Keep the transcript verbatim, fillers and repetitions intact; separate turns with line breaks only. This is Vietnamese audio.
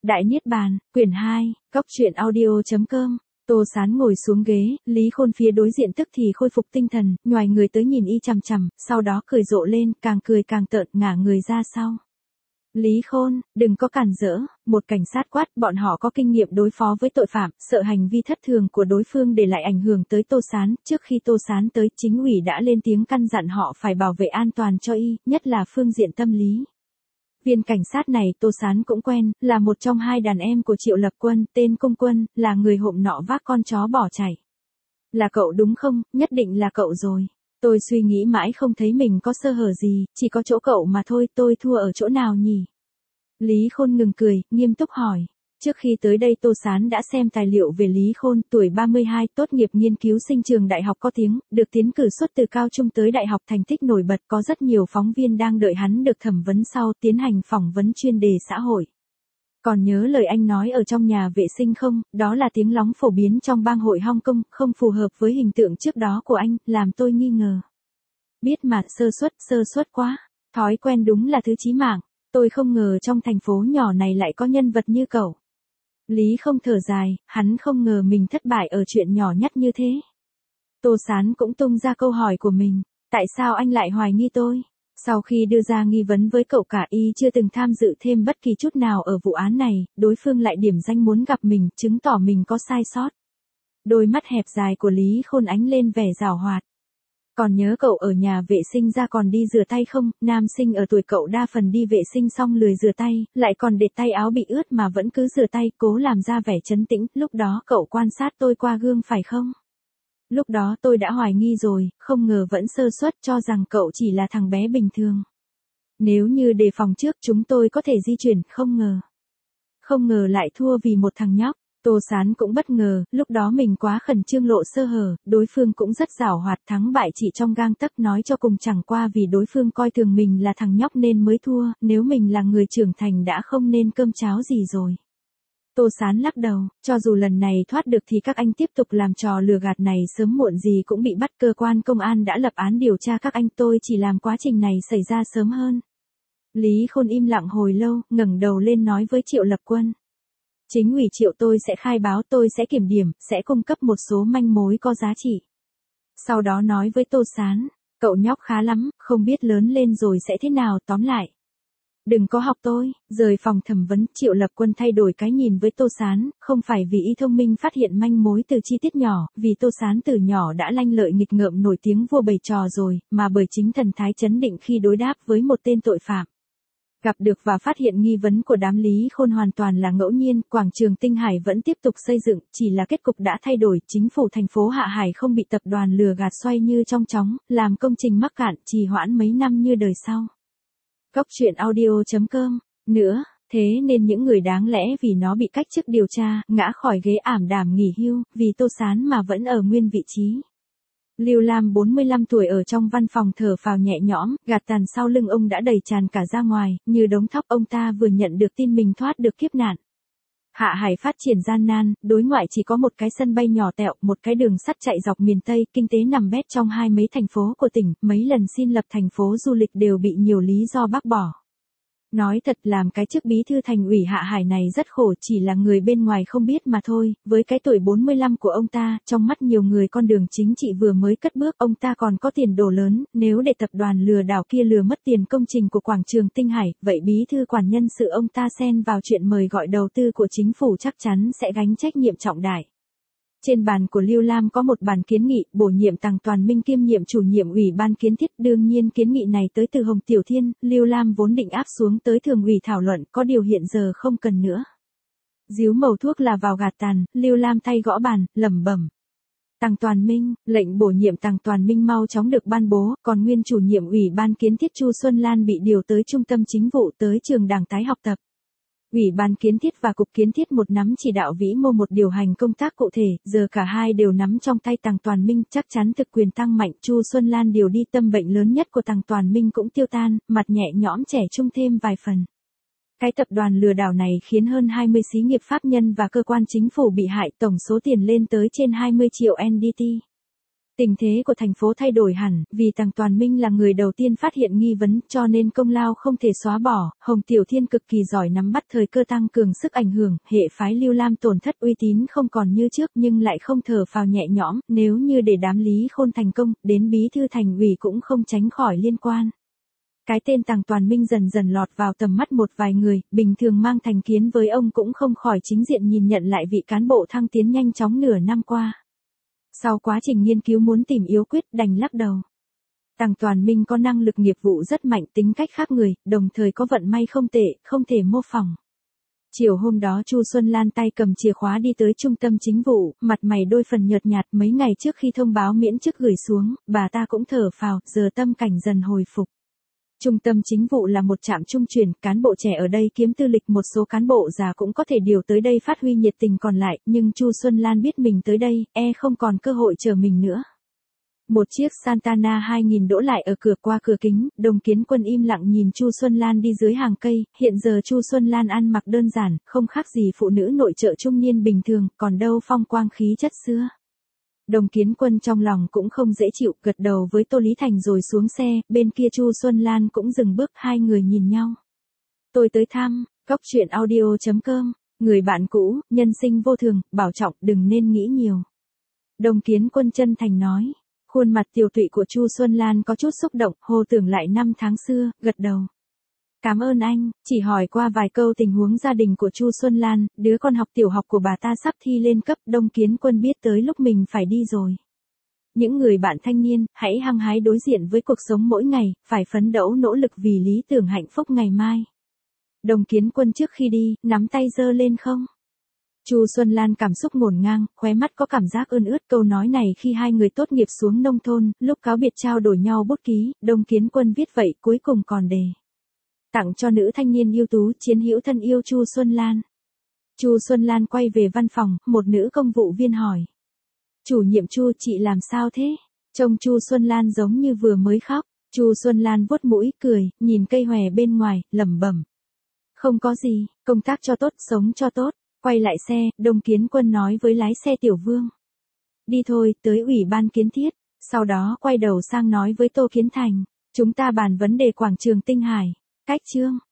Đại Niết Bàn, quyển hai, Cóc truyện audio chấm com. Tô Sán ngồi xuống ghế, Lý Khôn phía đối diện tức thì khôi phục tinh thần, nhoài người tới nhìn y chằm chằm, sau đó cười rộ lên, càng cười càng tợn, ngả người ra sau. Lý Khôn, đừng có cản rỡ, một cảnh sát quát, bọn họ có kinh nghiệm đối phó với tội phạm, sợ hành vi thất thường của đối phương để lại ảnh hưởng tới Tô Sán, trước khi Tô Sán tới, chính ủy đã lên tiếng căn dặn họ phải bảo vệ an toàn cho y, nhất là phương diện tâm lý. Viên cảnh sát này Tô Sán cũng quen, là một trong hai đàn em của Triệu Lập Quân, tên Công Quân, là người hộm nọ vác con chó bỏ chạy. Là cậu đúng không? Nhất định là cậu rồi. Tôi suy nghĩ mãi không thấy mình có sơ hở gì, chỉ có chỗ cậu mà thôi, tôi thua ở chỗ nào nhỉ? Lý Khôn ngừng cười, nghiêm túc hỏi. Trước khi tới đây Tô Sán đã xem tài liệu về Lý Khôn, tuổi ba mươi hai, tốt nghiệp nghiên cứu sinh trường đại học có tiếng, được tiến cử suốt từ cao trung tới đại học, thành tích nổi bật, có rất nhiều phóng viên đang đợi hắn được thẩm vấn sau, tiến hành phỏng vấn chuyên đề xã hội. Còn nhớ lời anh nói ở trong nhà vệ sinh không, đó là tiếng lóng phổ biến trong bang hội Hong Kong, không phù hợp với hình tượng trước đó của anh, làm tôi nghi ngờ. Biết mà, sơ suất, sơ suất quá, thói quen đúng là thứ chí mạng, tôi không ngờ trong thành phố nhỏ này lại có nhân vật như cậu. Lý không thở dài, hắn không ngờ mình thất bại ở chuyện nhỏ nhất như thế. Tô Sán cũng tung ra câu hỏi của mình, tại sao anh lại hoài nghi tôi? Sau khi đưa ra nghi vấn với cậu cả y chưa từng tham dự thêm bất kỳ chút nào ở vụ án này, đối phương lại điểm danh muốn gặp mình, chứng tỏ mình có sai sót. Đôi mắt hẹp dài của Lý Khôn ánh lên vẻ giảo hoạt. Còn nhớ cậu ở nhà vệ sinh ra còn đi rửa tay không? Nam sinh ở tuổi cậu đa phần đi vệ sinh xong lười rửa tay, lại còn để tay áo bị ướt mà vẫn cứ rửa tay, cố làm ra vẻ trấn tĩnh, lúc đó cậu quan sát tôi qua gương phải không? Lúc đó tôi đã hoài nghi rồi, không ngờ vẫn sơ suất, cho rằng cậu chỉ là thằng bé bình thường. Nếu như đề phòng trước chúng tôi có thể di chuyển, không ngờ. Không ngờ lại thua vì một thằng nhóc. Tô Sán cũng bất ngờ, lúc đó mình quá khẩn trương lộ sơ hở, đối phương cũng rất giảo hoạt, thắng bại chỉ trong gang tấc, nói cho cùng chẳng qua vì đối phương coi thường mình là thằng nhóc nên mới thua, nếu mình là người trưởng thành đã không nên cơm cháo gì rồi. Tô Sán lắc đầu, cho dù lần này thoát được thì các anh tiếp tục làm trò lừa gạt này sớm muộn gì cũng bị bắt, cơ quan công an đã lập án điều tra các anh, tôi chỉ làm quá trình này xảy ra sớm hơn. Lý Khôn im lặng hồi lâu, ngẩng đầu lên nói với Triệu Lập Quân. Chính ủy Triệu tôi sẽ khai báo, tôi sẽ kiểm điểm, sẽ cung cấp một số manh mối có giá trị. Sau đó nói với Tô Sán, cậu nhóc khá lắm, không biết lớn lên rồi sẽ thế nào, tóm lại. Đừng có học tôi, rời phòng thẩm vấn, Triệu Lập Quân thay đổi cái nhìn với Tô Sán, không phải vì y thông minh phát hiện manh mối từ chi tiết nhỏ, vì Tô Sán từ nhỏ đã lanh lợi nghịch ngợm nổi tiếng vua bày trò rồi, mà bởi chính thần thái chấn định khi đối đáp với một tên tội phạm. Gặp được và phát hiện nghi vấn của đám Lý Khôn hoàn toàn là ngẫu nhiên, quảng trường Tinh Hải vẫn tiếp tục xây dựng, chỉ là kết cục đã thay đổi, chính phủ thành phố Hạ Hải không bị tập đoàn lừa gạt xoay như trong chóng, làm công trình mắc cạn, trì hoãn mấy năm như đời sau. Cóc truyện audio chấm com, nữa, thế nên những người đáng lẽ vì nó bị cách chức điều tra, ngã khỏi ghế ảm đạm nghỉ hưu, vì Tô Sán mà vẫn ở nguyên vị trí. Lưu Lam bốn mươi lăm tuổi ở trong văn phòng thở phào nhẹ nhõm, gạt tàn sau lưng ông đã đầy tràn cả ra ngoài, như đống thóc. Ông ta vừa nhận được tin mình thoát được kiếp nạn. Hạ Hải phát triển gian nan, đối ngoại chỉ có một cái sân bay nhỏ tẹo, một cái đường sắt chạy dọc miền Tây, kinh tế nằm bét trong hai mấy thành phố của tỉnh, mấy lần xin lập thành phố du lịch đều bị nhiều lý do bác bỏ. Nói thật, làm cái chức bí thư thành ủy Hạ Hải này rất khổ, chỉ là người bên ngoài không biết mà thôi, với cái tuổi bốn mươi lăm của ông ta, trong mắt nhiều người con đường chính trị vừa mới cất bước, ông ta còn có tiền đồ lớn, nếu để tập đoàn lừa đảo kia lừa mất tiền công trình của quảng trường Tinh Hải, vậy bí thư quản nhân sự ông ta xen vào chuyện mời gọi đầu tư của chính phủ chắc chắn sẽ gánh trách nhiệm trọng đại. Trên bàn của Lưu Lam có một bản kiến nghị, bổ nhiệm Tằng Toàn Minh kiêm nhiệm chủ nhiệm ủy ban kiến thiết, đương nhiên kiến nghị này tới từ Hồng Tiểu Thiên, Lưu Lam vốn định áp xuống tới thường ủy thảo luận, có điều hiện giờ không cần nữa. Díu mẩu thuốc là vào gạt tàn, Lưu Lam thay gõ bàn, lẩm bẩm. Tằng Toàn Minh, lệnh bổ nhiệm Tằng Toàn Minh mau chóng được ban bố, còn nguyên chủ nhiệm ủy ban kiến thiết Chu Xuân Lan bị điều tới trung tâm chính vụ, tới trường đảng tái học tập. Ủy ban kiến thiết và cục kiến thiết một nắm chỉ đạo vĩ mô, một điều hành công tác cụ thể, giờ cả hai đều nắm trong tay Tằng Toàn Minh, chắc chắn thực quyền tăng mạnh. Chu Xuân Lan điều đi, tâm bệnh lớn nhất của Tằng Toàn Minh cũng tiêu tan, mặt nhẹ nhõm trẻ trung thêm vài phần. Cái tập đoàn lừa đảo này khiến hơn hai mươi xí nghiệp pháp nhân và cơ quan chính phủ bị hại, tổng số tiền lên tới trên hai mươi triệu en đê tê. Tình thế của thành phố thay đổi hẳn, vì Tằng Toàn Minh là người đầu tiên phát hiện nghi vấn cho nên công lao không thể xóa bỏ, Hồng Tiểu Thiên cực kỳ giỏi nắm bắt thời cơ tăng cường sức ảnh hưởng, hệ phái Lưu Lam tổn thất uy tín không còn như trước nhưng lại không thở phào nhẹ nhõm, nếu như để đám Lý Khôn thành công, đến bí thư thành ủy cũng không tránh khỏi liên quan. Cái tên Tằng Toàn Minh dần dần lọt vào tầm mắt một vài người, bình thường mang thành kiến với ông cũng không khỏi chính diện nhìn nhận lại vị cán bộ thăng tiến nhanh chóng nửa năm qua. Sau quá trình nghiên cứu muốn tìm yếu quyết đành lắc đầu. Tằng Toàn Minh có năng lực nghiệp vụ rất mạnh, tính cách khác người, đồng thời có vận may không tệ, không thể mô phỏng. Chiều hôm đó Chu Xuân Lan tay cầm chìa khóa đi tới trung tâm chính vụ, mặt mày đôi phần nhợt nhạt, mấy ngày trước khi thông báo miễn chức gửi xuống, bà ta cũng thở phào, giờ tâm cảnh dần hồi phục. Trung tâm chính vụ là một trạm trung chuyển, cán bộ trẻ ở đây kiếm tư lịch, một số cán bộ già cũng có thể điều tới đây phát huy nhiệt tình còn lại, nhưng Chu Xuân Lan biết mình tới đây, e không còn cơ hội chờ mình nữa. Một chiếc Santana hai nghìn đỗ lại ở cửa, qua cửa kính, Đồng Kiến Quân im lặng nhìn Chu Xuân Lan đi dưới hàng cây, hiện giờ Chu Xuân Lan ăn mặc đơn giản, không khác gì phụ nữ nội trợ trung niên bình thường, còn đâu phong quang khí chất xưa. Đồng Kiến Quân trong lòng cũng không dễ chịu, gật đầu với Tô Lý Thành rồi xuống xe, bên kia Chu Xuân Lan cũng dừng bước, hai người nhìn nhau. Tôi tới thăm, Cóc Truyện Audio chấm com, người bạn cũ, nhân sinh vô thường, bảo trọng, đừng nên nghĩ nhiều. Đồng Kiến Quân chân thành nói, khuôn mặt tiều tụy của Chu Xuân Lan có chút xúc động, hồ tưởng lại năm tháng xưa, gật đầu. Cảm ơn anh, chỉ hỏi qua vài câu tình huống gia đình của Chu Xuân Lan, đứa con học tiểu học của bà ta sắp thi lên cấp, Đồng Kiến Quân biết tới lúc mình phải đi rồi. Những người bạn thanh niên, hãy hăng hái đối diện với cuộc sống mỗi ngày, phải phấn đấu nỗ lực vì lý tưởng hạnh phúc ngày mai. Đồng Kiến Quân trước khi đi, nắm tay giơ lên không. Chu Xuân Lan cảm xúc ngổn ngang, khóe mắt có cảm giác ươn ướt, câu nói này khi hai người tốt nghiệp xuống nông thôn, lúc cáo biệt trao đổi nhau bút ký, Đồng Kiến Quân viết vậy cuối cùng còn đề. Tặng cho nữ thanh niên ưu tú, chiến hữu thân yêu Chu Xuân Lan. Chu Xuân Lan quay về văn phòng, một nữ công vụ viên hỏi. Chủ nhiệm Chu, chị làm sao thế? Trông Chu Xuân Lan giống như vừa mới khóc. Chu Xuân Lan vuốt mũi, cười, nhìn cây hòe bên ngoài, lẩm bẩm. Không có gì, công tác cho tốt, sống cho tốt. Quay lại xe, Đồng Kiến Quân nói với lái xe Tiểu Vương. Đi thôi, tới ủy ban kiến thiết. Sau đó quay đầu sang nói với Tô Kiến Thành. Chúng ta bàn vấn đề quảng trường Tinh Hải. Cách chương.